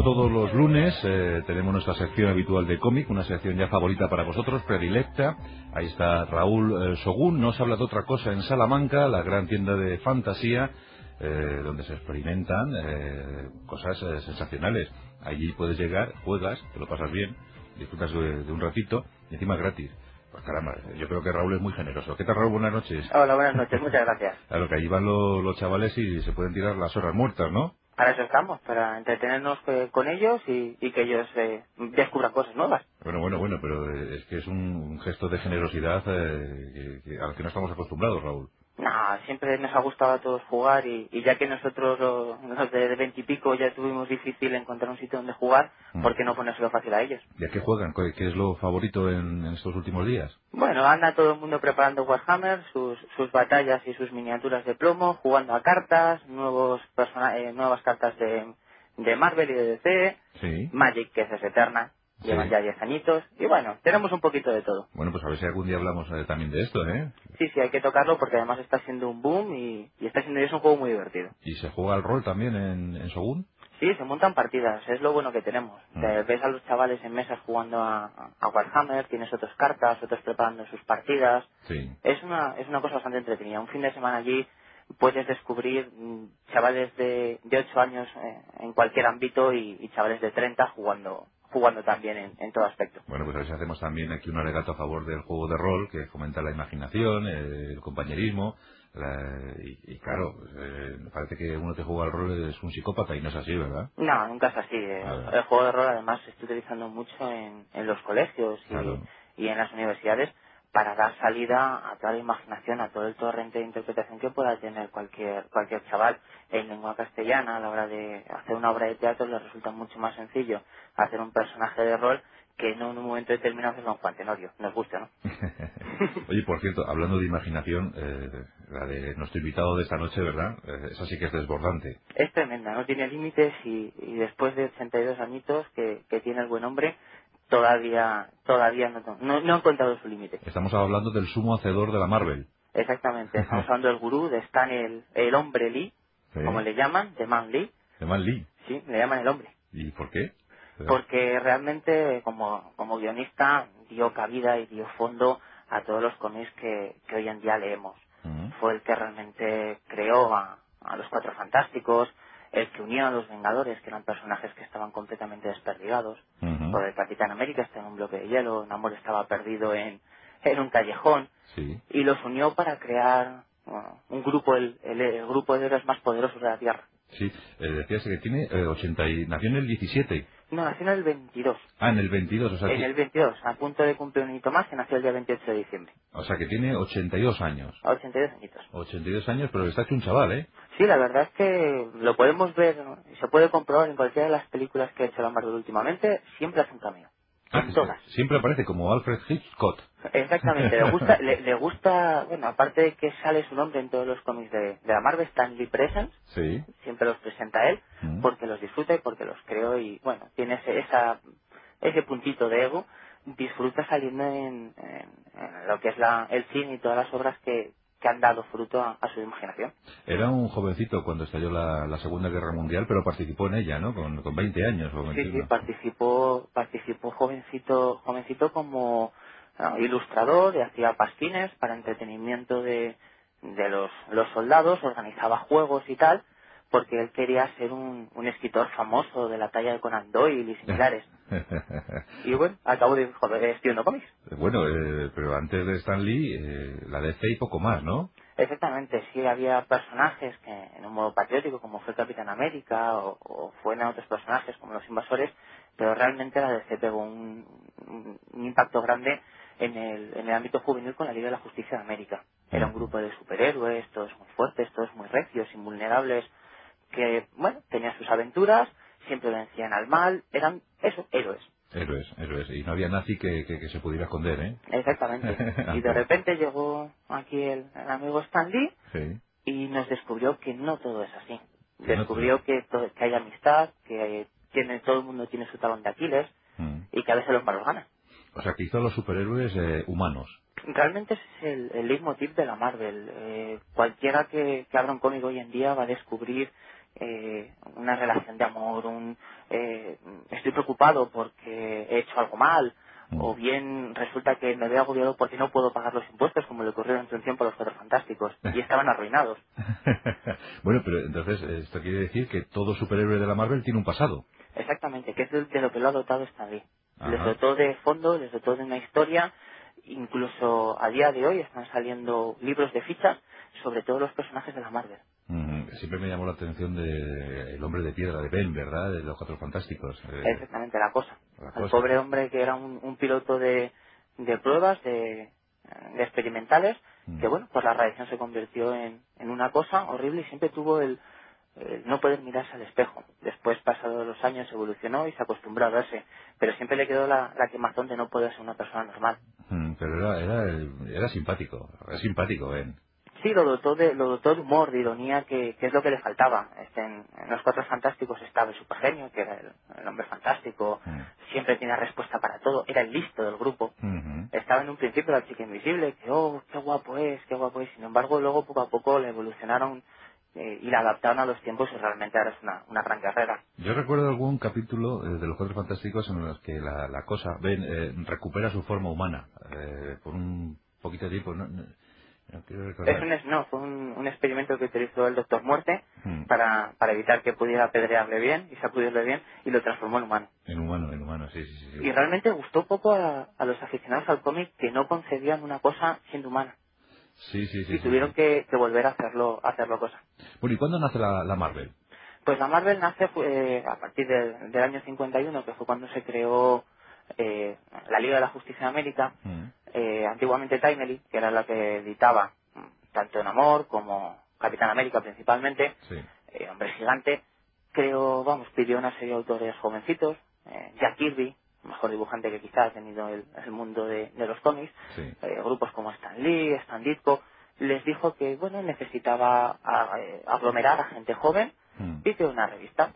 como todos los lunes, tenemos nuestra sección habitual de cómic, una sección ya favorita para vosotros, predilecta. Ahí está Raúl Sogún, nos habla de otra cosa en Salamanca, la gran tienda de fantasía, donde se experimentan cosas sensacionales. Allí puedes llegar, juegas, te lo pasas bien, disfrutas de un ratito y encima gratis. Pues caramba, yo creo que Raúl es muy generoso. ¿Qué tal, Raúl? Buenas noches. Hola, buenas noches, muchas gracias. Claro, que allí van los chavales y se pueden tirar las horas muertas, ¿no? Para eso estamos, para entretenernos con ellos y que ellos descubran cosas nuevas. Bueno, pero es que es un gesto de generosidad al que no estamos acostumbrados, Raúl. No, siempre nos ha gustado a todos jugar y ya que nosotros los de 20 y pico ya tuvimos difícil encontrar un sitio donde jugar, ¿por qué no ponérselo fácil a ellos? ¿Y a qué juegan? ¿Qué es lo favorito en estos últimos días? Bueno, anda todo el mundo preparando Warhammer, sus batallas y sus miniaturas de plomo, jugando a cartas, nuevas cartas de Marvel y de DC, Sí, Magic, que es eterna, llevan sí. ya 10 añitos, y bueno, tenemos un poquito de todo. Bueno, pues a ver si algún día hablamos también de esto, ¿eh? Sí, hay que tocarlo porque además está siendo un boom y está siendo y es un juego muy divertido. ¿Y se juega al rol también en Shogun? Sí, se montan partidas, es lo bueno que tenemos. Ves a los chavales en mesas jugando a Warhammer, tienes otras cartas, otros preparando sus partidas. Sí. Es una cosa bastante entretenida. Un fin de semana allí puedes descubrir chavales de 8 años en cualquier ámbito y chavales de 30 jugando también en todo aspecto. Bueno, pues a ver si hacemos también aquí un alegato a favor del juego de rol, que fomenta la imaginación, el compañerismo, y claro, parece que uno que juega al rol es un psicópata y no es así, ¿verdad? No, nunca es así. A ver, El juego de rol además se está utilizando mucho en los colegios claro. y en las universidades para dar salida a toda la imaginación, a todo el torrente de interpretación que pueda tener cualquier chaval en lengua castellana. A la hora de hacer una obra de teatro les resulta mucho más sencillo hacer un personaje de rol que no en un momento determinado hacer un Juan Tenorio. Nos gusta, ¿no? Oye, por cierto, hablando de imaginación, la de nuestro invitado de esta noche, ¿verdad? Esa sí que es desbordante. Es tremenda, no tiene límites y después de 82 añitos que tiene el buen hombre, todavía no ha encontrado su límite. Estamos hablando del sumo hacedor de la Marvel. Exactamente, estamos hablando del gurú, de Stan el hombre Lee, como ¿Sí? le llaman, de Man Lee, De Man Lee. sí, le llaman el hombre. ¿Y por qué? Porque realmente como guionista dio cabida y dio fondo a todos los cómics que hoy en día leemos. Ujú, Fue el que realmente creó a los Cuatro Fantásticos, el que unió a los Vengadores, que eran personajes que estaban completamente desperdigados. ujú. Por el Capitán América está en un bloque de hielo, Namor estaba perdido en un callejón, Sí. y los unió para crear un grupo, el grupo de héroes más poderosos de la Tierra. Sí, decías que tiene 80 y... Nació en el 17. No, nació en el 22. Ah, en el 22, En el 22, a punto de cumplir un hito más, que nació el día 28 de diciembre. o sea que tiene 82 años. A 82 añitos. 82 años, pero está hecho un chaval, ¿eh? Sí, la verdad es que lo podemos ver, ¿no? Y se puede comprobar en cualquiera de las películas que ha hecho la Marvel últimamente, siempre hace un cameo. Ah, En todas. siempre aparece como Alfred Hitchcock. Exactamente, le gusta, bueno, aparte de que sale su nombre en todos los cómics de la Marvel, Stan Lee Presents, Sí. siempre los presenta él, Mm. porque los disfruta y porque los creó y, bueno, tiene ese puntito de ego, disfruta saliendo en lo que es el cine y todas las obras que han dado fruto a su imaginación. Era un jovencito cuando estalló la Segunda Guerra Mundial, pero participó en ella, ¿no? Con 20 años o Sí, 21. participó jovencito como ilustrador, y hacía pasquines para entretenimiento de los soldados, organizaba juegos y tal, porque él quería ser un escritor famoso de la talla de Conan Doyle y similares. Y bueno, acabó escribiendo cómics. Bueno, pero antes de Stan Lee, la DC y poco más, ¿no? Exactamente, sí había personajes que en un modo patriótico, como fue Capitán América, o fueron otros personajes como los invasores, pero realmente la DC pegó un impacto grande en el ámbito juvenil con la Liga de la Justicia de América. Era un Ujú. grupo de superhéroes, todos muy fuertes, todos muy recios, invulnerables, que, bueno, tenían sus aventuras, siempre vencían al mal, eran, eso, héroes. Héroes. Y no había nazi que se pudiera esconder, ¿eh? Exactamente. Y de Antes. repente llegó aquí el amigo Stan Lee, Sí. y nos descubrió que no todo es así. Que no te... Descubrió que hay amistad, que todo el mundo tiene su talón de Aquiles Mm. y que a veces los malos ganan. O sea, que hizo a los superhéroes humanos. Realmente ese es el leitmotiv de la Marvel. Cualquiera que abra un cómic hoy en día va a descubrir una relación de amor, estoy preocupado porque he hecho algo mal, o bien resulta que me veo agobiado porque no puedo pagar los impuestos, como le ocurrió en su tiempo a los Cuatro Fantásticos, y estaban arruinados. Bueno, pero entonces esto quiere decir que todo superhéroe de la Marvel tiene un pasado. Exactamente, que es de lo que lo ha dotado Stan Lee. Les Ajá. dotó de fondo, les dotó de una historia, incluso a día de hoy están saliendo libros de fichas sobre todos los personajes de la Marvel. Siempre me llamó la atención de El Hombre de Piedra de Ben, ¿verdad? De los Cuatro Fantásticos. Exactamente, la cosa. La Al cosa. pobre hombre que era un piloto de pruebas, de experimentales, que bueno, pues la radiación se convirtió en una cosa horrible y siempre tuvo el no poder mirarse al espejo. Después, pasados los años, evolucionó y se acostumbró a verse, pero siempre le quedó la quemazón de no poder ser una persona normal. Pero era simpático. Es simpático, Ben. Sí, lo dotó de humor, de ironía, que es lo que le faltaba. En los Cuatro Fantásticos estaba el supergenio, que era el hombre fantástico, siempre tenía respuesta para todo, era el listo del grupo. Estaba en un principio la chica invisible, que qué guapo es, qué guapo es. Sin embargo, luego poco a poco le evolucionaron y la adaptaron a los tiempos y realmente ahora es una gran carrera. Yo recuerdo algún capítulo de los Cuatro Fantásticos en los que la cosa, Ben, recupera su forma humana por un poquito de tiempo. No quiero recordar. No, fue un experimento que utilizó el Doctor Muerte Mm. para evitar que pudiera apedrearle bien y sacudirle bien y lo transformó en humano. En humano, sí, sí, sí. Y realmente gustó poco a los aficionados al cómic que no concebían una cosa siendo humana. Sí, sí, sí, Y sí, tuvieron sí. que volver a hacerlo cosa. Bueno, ¿y cuándo nace la Marvel? Pues la Marvel nace a partir del año 51, que fue cuando se creó la Liga de la Justicia de América, Mm. antiguamente Timely, que era la que editaba tanto en Amor como Capitán América principalmente, Sí, Hombre Gigante, pidió una serie de autores jovencitos, Jack Kirby, mejor dibujante que quizás ha tenido el mundo de los cómics, sí. grupos como Stan Lee, Stan Ditko, les dijo que bueno necesitaba aglomerar a gente joven Mm. y creó una revista.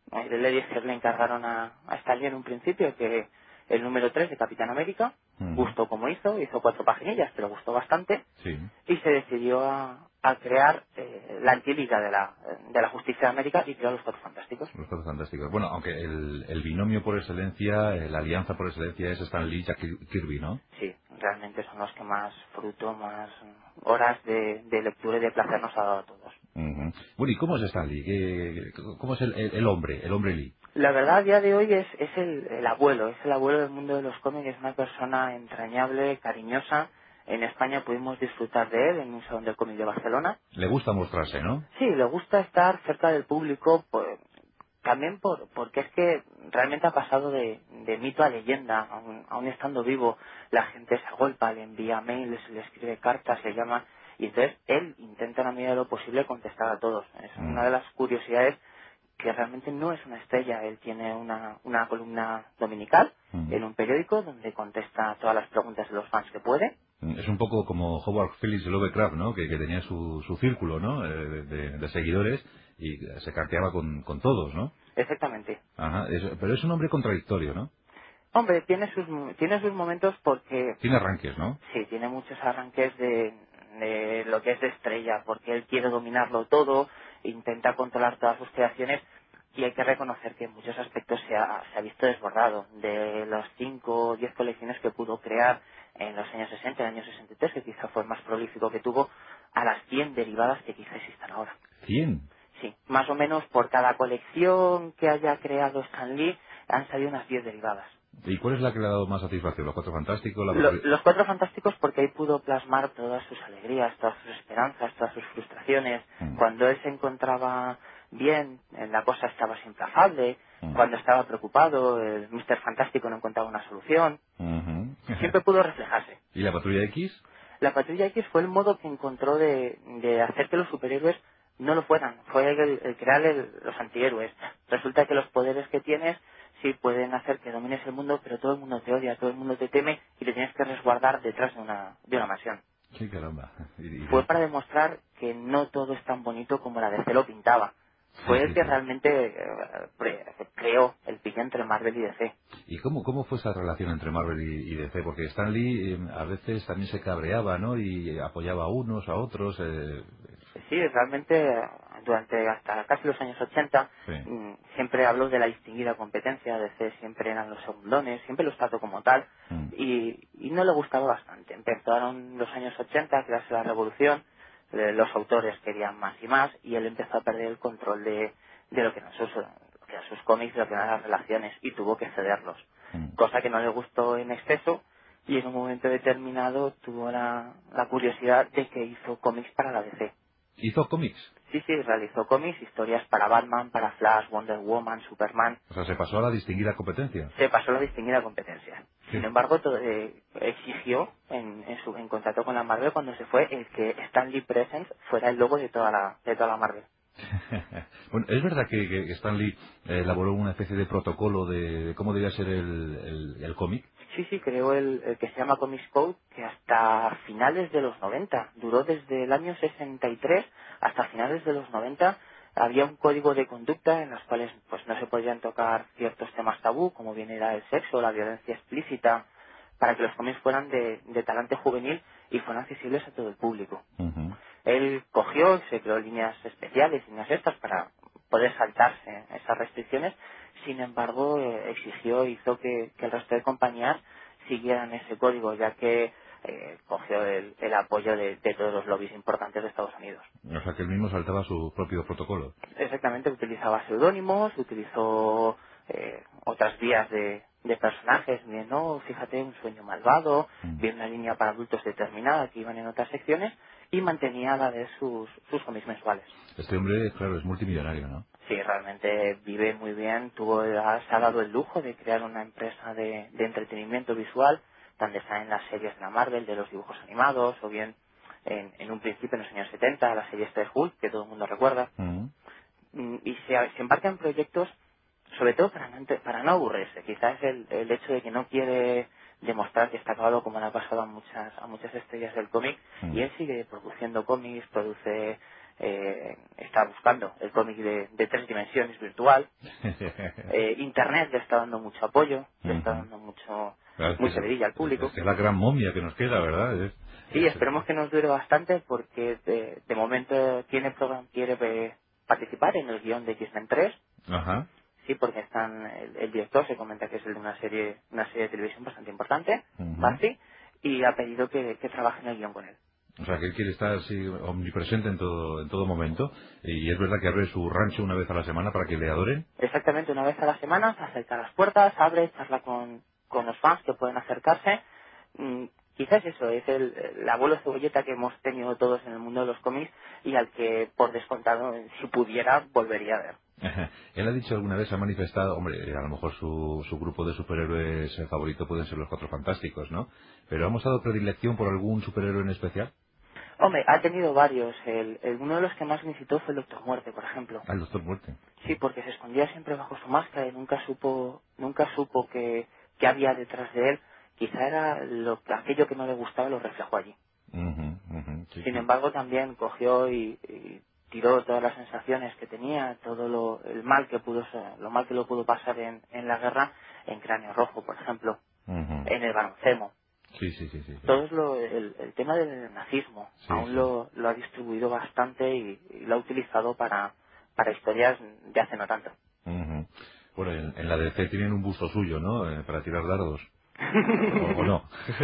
Le encargaron a Stan Lee en un principio que el número 3 de Capitán América, Mm. gustó como hizo 4 paginillas, pero gustó bastante, Sí. y se decidió a crear la antiliga de la Justicia de América y creó los Cuatro Fantásticos. Los Cuatro Fantásticos. Bueno, aunque el binomio por excelencia, la alianza por excelencia es Stan Lee y Jack Kirby, ¿no? Sí, realmente son los que más fruto, más horas de lectura y de placer nos ha dado a todos. Ujú. Bueno, ¿y cómo es Stan Lee? ¿Cómo es el hombre Lee? La verdad, a día de hoy es el abuelo, es el abuelo del mundo de los cómics, es una persona entrañable, cariñosa. En España pudimos disfrutar de él en un salón del cómic de Barcelona. Le gusta mostrarse, ¿no? Sí, le gusta estar cerca del público, pues, también porque es que realmente ha pasado de mito a leyenda, aún estando vivo. La gente se agolpa, le envía mails, le escribe cartas, le llama, y entonces él intenta en la medida de lo posible contestar a todos. Es una de las curiosidades que realmente no es una estrella. Él tiene una columna dominical en un periódico donde contesta todas las preguntas de los fans que puede. Es un poco como Howard Phillips de Lovecraft, ¿no? Que tenía su círculo, ¿no? De seguidores y se carteaba con todos, ¿no? Exactamente. Ajá. Pero es un hombre contradictorio, ¿no? Hombre, tiene sus momentos porque Tiene arranques, ¿no? sí, tiene muchos arranques de lo que es de estrella, porque él quiere dominarlo todo, intenta controlar todas sus creaciones y hay que reconocer que en muchos aspectos se ha visto desbordado. De las 5 o 10 colecciones que pudo crear en los años 60, en el año 63, que quizá fue el más prolífico que tuvo, a las 100 derivadas que quizá existan ahora. 100. Sí, más o menos por cada colección que haya creado Stan Lee han salido unas 10 derivadas. ¿Y cuál es la que le ha dado más satisfacción? ¿Los Cuatro Fantásticos? La patrulla... Los Cuatro Fantásticos porque ahí pudo plasmar todas sus alegrías, todas sus esperanzas, todas sus frustraciones. Cuando él se encontraba bien, la cosa estaba siempre afable. Cuando estaba preocupado, el Mr. Fantástico no encontraba una solución. Ujú. Siempre pudo reflejarse. ¿Y la Patrulla X? La Patrulla X fue el modo que encontró de hacer que los superhéroes no lo fueran. Fue el crear los antihéroes. Resulta que los poderes que tienes sí pueden hacer que domines el mundo, pero todo el mundo te odia, todo el mundo te teme y te tienes que resguardar detrás de una mansión. Sí, caramba. Fue para demostrar que no todo es tan bonito como la DC lo pintaba. Fue el Sí, que sí. realmente creó el pique entre Marvel y DC. ¿Y cómo fue esa relación entre Marvel y DC? Porque Stan Lee a veces también se cabreaba, ¿no? Y apoyaba a unos, a otros. Sí, realmente durante hasta casi los años 80, Sí. siempre habló de la distinguida competencia, DC siempre eran los segundones, siempre los trató como tal, y no le gustaba bastante. Empezaron los años 80 a crearse la revolución, los autores querían más y más, y él empezó a perder el control de lo que eran sus cómics, de lo que eran las relaciones, y tuvo que cederlos. Cosa que no le gustó en exceso, y en un momento determinado tuvo la curiosidad de que hizo cómics para la DC. ¿Hizo cómics? Sí, realizó cómics, historias para Batman, para Flash, Wonder Woman, Superman. O sea, se pasó a la distinguida competencia. Se pasó la distinguida competencia. Sí. Sin embargo, exigió en contrato con la Marvel, cuando se fue, el que Stan Lee Presents fuera el logo de toda la Marvel. Bueno, es verdad que Stan Lee elaboró una especie de protocolo de cómo debía ser el cómic. Sí, creó el que se llama Comics Code, que hasta finales de los 90, duró desde el año 63 hasta finales de los 90, había un código de conducta en los cuales pues no se podían tocar ciertos temas tabú, como bien era el sexo, la violencia explícita, para que los cómics fueran de talante juvenil y fueran accesibles a todo el público. Él cogió, se creó líneas especiales, líneas extras para poder saltarse esas restricciones. Sin embargo, exigió, hizo que el resto de compañías siguieran ese código, ya que cogió el apoyo de todos los lobbies importantes de Estados Unidos. O sea, que él mismo saltaba su propio protocolo. Exactamente, utilizaba seudónimos, utilizó otras vías de personajes, bien, no, fíjate, un sueño malvado, bien una línea para adultos determinada que iban en otras secciones, y mantenía a la vez sus cómics mensuales. Este hombre, claro, es multimillonario, ¿no? Sí, realmente vive muy bien, se ha dado el lujo de crear una empresa de entretenimiento visual, donde están las series de la Marvel, de los dibujos animados, o bien en un principio en los años 70, la serie de Hulk, que todo el mundo recuerda. Y se embarca en proyectos, sobre todo para no aburrirse. Quizás el hecho de que no quiere demostrar que está acabado, como le ha pasado a muchas estrellas del cómic, y él sigue produciendo cómics, está buscando el cómic de 3 dimensiones virtual. Internet le está dando mucho apoyo, le está dando mucha vidilla al público. Es la gran momia que nos queda, ¿verdad? Sí, esperemos que nos dure bastante, porque de momento quiere participar en el guión de X-Men 3. Ajá. Sí, porque el director se comenta que es el de una serie de televisión bastante importante, Buffy, y ha pedido que trabaje en el guión con él. O sea, que él quiere estar así omnipresente en todo momento, y es verdad que abre su rancho una vez a la semana para que le adoren. Exactamente, una vez a la semana se acerca a las puertas, abre, charla con los fans que pueden acercarse. Quizás eso es el abuelo cebolleta que hemos tenido todos en el mundo de los cómics, y al que, por descontado, si pudiera, volvería a ver. Él ha dicho alguna vez, ha manifestado, hombre, a lo mejor su grupo de superhéroes favorito pueden ser los Cuatro Fantásticos, ¿no? Pero ¿ha mostrado predilección por algún superhéroe en especial? Hombre, ha tenido varios. Uno de los que más me incitó fue el Doctor Muerte, por ejemplo. Ah, el Doctor Muerte. Sí, porque se escondía siempre bajo su máscara y nunca supo que había detrás de él. Quizá era aquello que no le gustaba, lo reflejó allí. Sí, Sin sí. embargo, también cogió y tiró todas las sensaciones que tenía, todo lo mal que lo pudo pasar en la guerra, en Cráneo Rojo, por ejemplo, en el Balancemo. Sí. Todo el tema del nazismo aún lo ha distribuido bastante y lo ha utilizado para historias de hace no tanto. Bueno, en la DC tienen un busto suyo, ¿no? Para tirar dardos. ¿O no?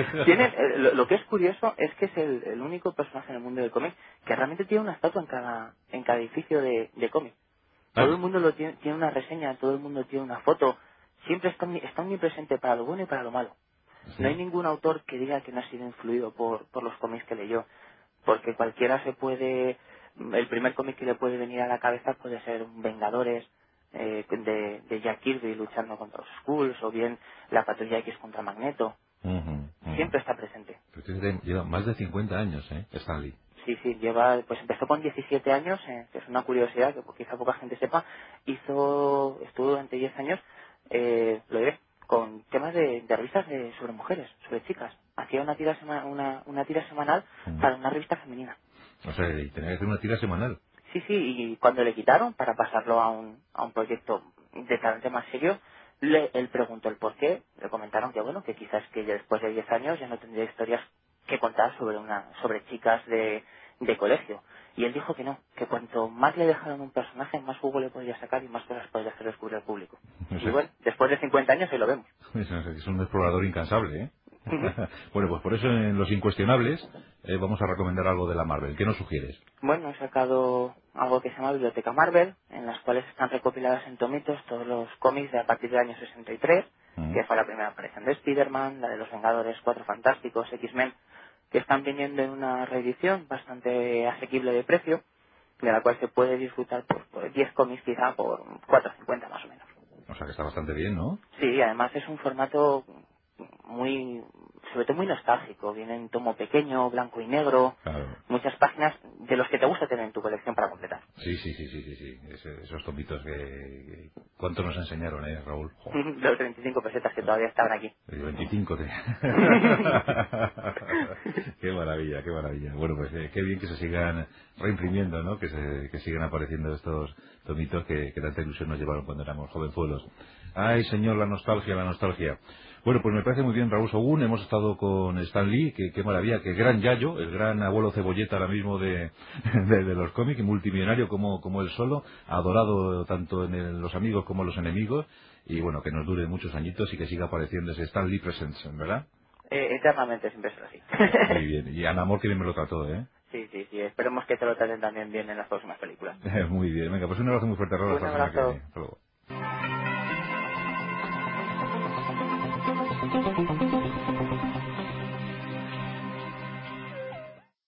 Lo que es curioso es que es el único personaje en el mundo del cómic que realmente tiene una estatua en cada edificio de cómic. Todo el mundo tiene una reseña, todo el mundo tiene una foto. Siempre está muy presente para lo bueno y para lo malo. ¿Sí? No hay ningún autor que diga que no ha sido influido por los cómics que leyó, porque cualquiera el primer cómic que le puede venir a la cabeza puede ser un Vengadores de Jack Kirby luchando contra los Skrulls, o bien la Patrulla X contra Magneto. Siempre está presente. Pero lleva más de 50 años, Stan Lee. Sí, empezó con 17 años, que es una curiosidad que quizá poca gente sepa. Estuvo durante 10 años, lo diré, con temas de revistas sobre mujeres, sobre chicas. Hacía una tira semanal para una revista femenina. O sea, y tenía que hacer una tira semanal. Sí, y cuando le quitaron para pasarlo a un proyecto de talante más serio, él preguntó el por qué. Le comentaron que quizás que ya después de 10 años ya no tendría historias que contar sobre chicas de colegio. Y él dijo que no, que cuanto más le dejaron un personaje, más jugo le podría sacar y más cosas podría hacer descubrir al público. No Y sé. bueno, después de 50 años ahí lo vemos. Es un explorador incansable, ¿eh? Ujú. Bueno, pues por eso en Los Incuestionables vamos a recomendar algo de la Marvel. ¿Qué nos sugieres? Bueno, he sacado algo que se llama Biblioteca Marvel, en las cuales están recopiladas en tomitos todos los cómics de a partir del año 63, Mm. que fue la primera aparición de Spider-Man, la de los Vengadores, Cuatro Fantásticos, X-Men, que están viniendo en una reedición bastante asequible de precio, de la cual se puede disfrutar por 10 cómics quizá por 4,50 más o menos. O sea que está bastante bien, ¿no? Sí, además es un formato muy, sobre todo muy nostálgico. Viene en tomo pequeño, blanco y negro, Claro. muchas páginas de los que te gusta tener en tu colección para completar. Sí, sí, sí, sí, sí, sí. Esos tomitos ¿Cuánto nos enseñaron, Raúl? Jo. Los 25 pesetas que todavía estaban aquí. El 25 de... Qué maravilla, qué maravilla. Bueno, pues qué bien que se sigan reimprimiendo, ¿no? Que sigan apareciendo estos tomitos que tanta ilusión nos llevaron cuando éramos jovenzuelos. Ay, señor, la nostalgia, la nostalgia. Bueno, pues me parece muy bien, Raúl Sogún. Hemos estado con Stan Lee, qué maravilla, qué gran Yayo, el gran abuelo cebolleta ahora mismo de los cómics, y multimillonario como él solo, adorado tanto en los amigos como en los enemigos, y bueno, que nos dure muchos añitos y que siga apareciendo ese Stan Lee Presents, ¿verdad? Eternamente siempre será así. Muy bien, y Ana Amor que bien me lo trató, ¿eh? Sí, sí, sí. Esperemos que te lo traten también bien en las próximas películas. Muy bien, venga, pues un abrazo muy fuerte, Raúl, Un hasta la semana que abrazo. viene. Hasta luego.